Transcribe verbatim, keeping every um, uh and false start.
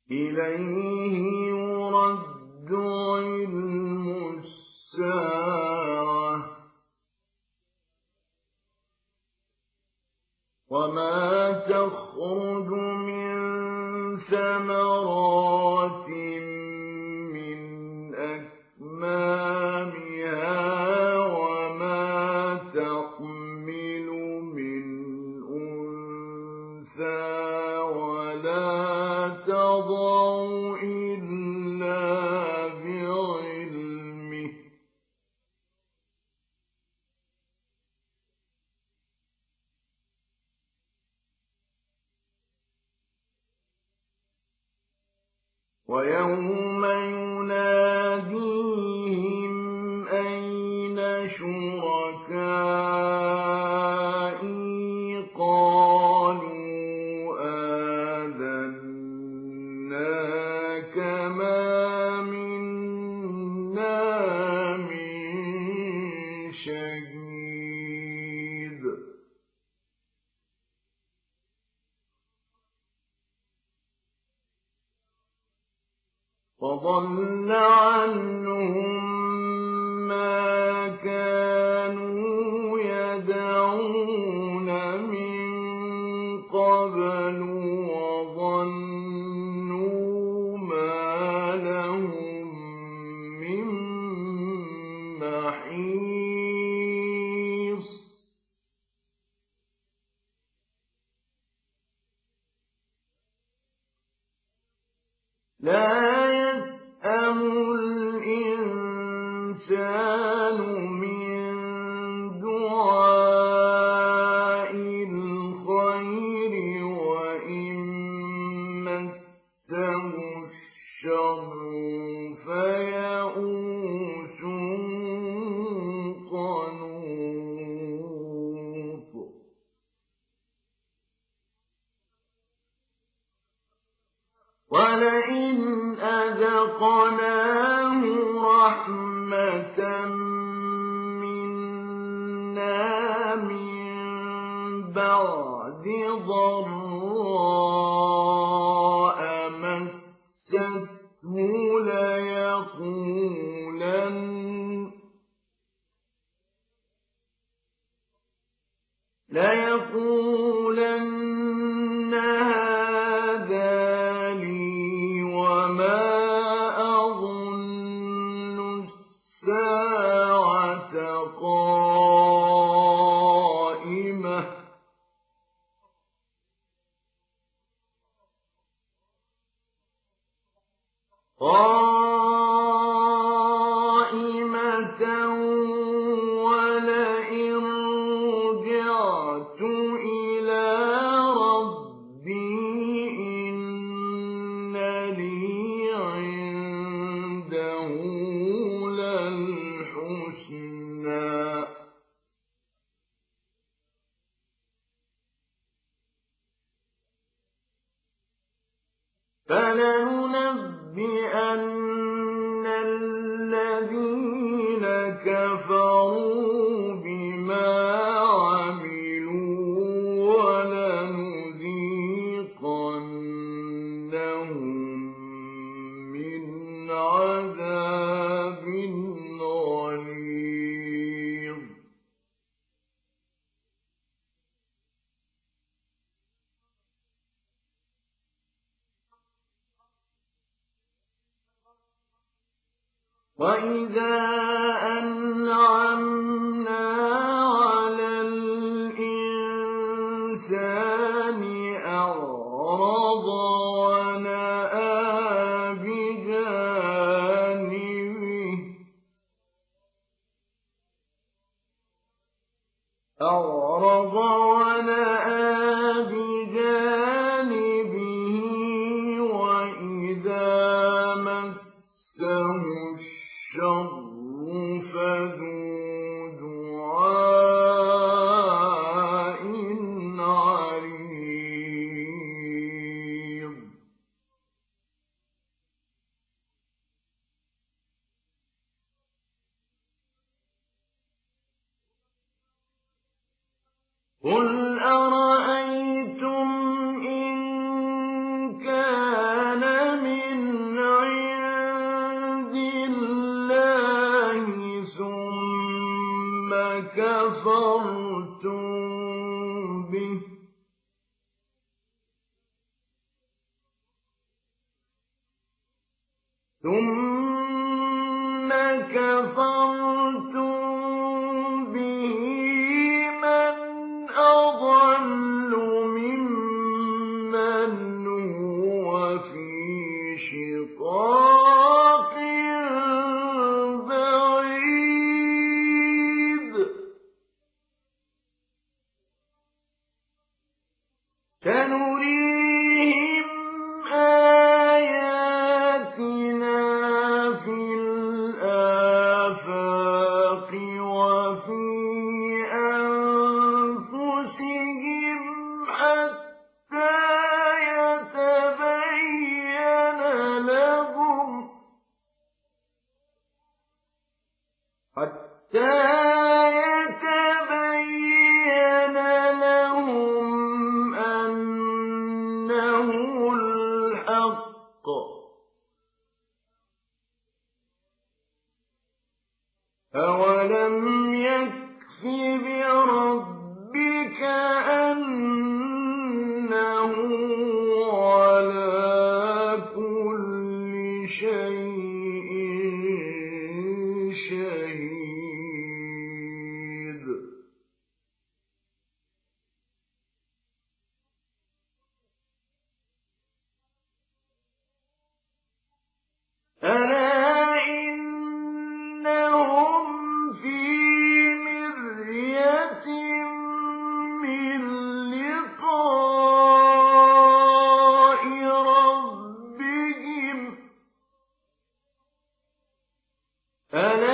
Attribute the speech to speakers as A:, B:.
A: إليه يرد علم الساعة وما تخرج من ثمرات من أكمامها وما تحمل من أنثى ولا تضع إلا بعلمه ويوم يناديهم أين شركائي قالوا آذناك ما منا من شهيد فضل عنهم ما كانوا يدعون من قبل وظنوا ما لهم من محيص لا يسأم الإنسان من دعاء الخير وإن مسه الشر فيئوس قنوط ولئن أذقناه رحمة منا من بعد ضراء مسته ليقولن ليقولن هذا لي وما أظن الساعة قائمة قائمة ولئن رجعت إلى ربي إن لي عنده للحسنى فلننبئن الذين كفروا بما عملوا ولنذيقنهم من عذاب غليظ وَإِذَا أَنْعَمْنَا عَلَى الْإِنسَانِ أَعْرَضَ وَنَأَىٰ بِجَانِبِهِ أَعْرَضَ وَنَأَىٰ بِجَانِبِهِ وَإِذَا مَسَّهُ الشَّرُّ فَذُو ثم كفرتم به من أضل ممن هو في شقاق بعيد سنريهم آياتنا في الآفاق وفي أنفسهم حتى يتبين لهم حتى يتبين لهم أنه الحق أولم يكف بربك أنه على كل شيء شهيد ألا إنهم في مرية من لقاء ربهم ألا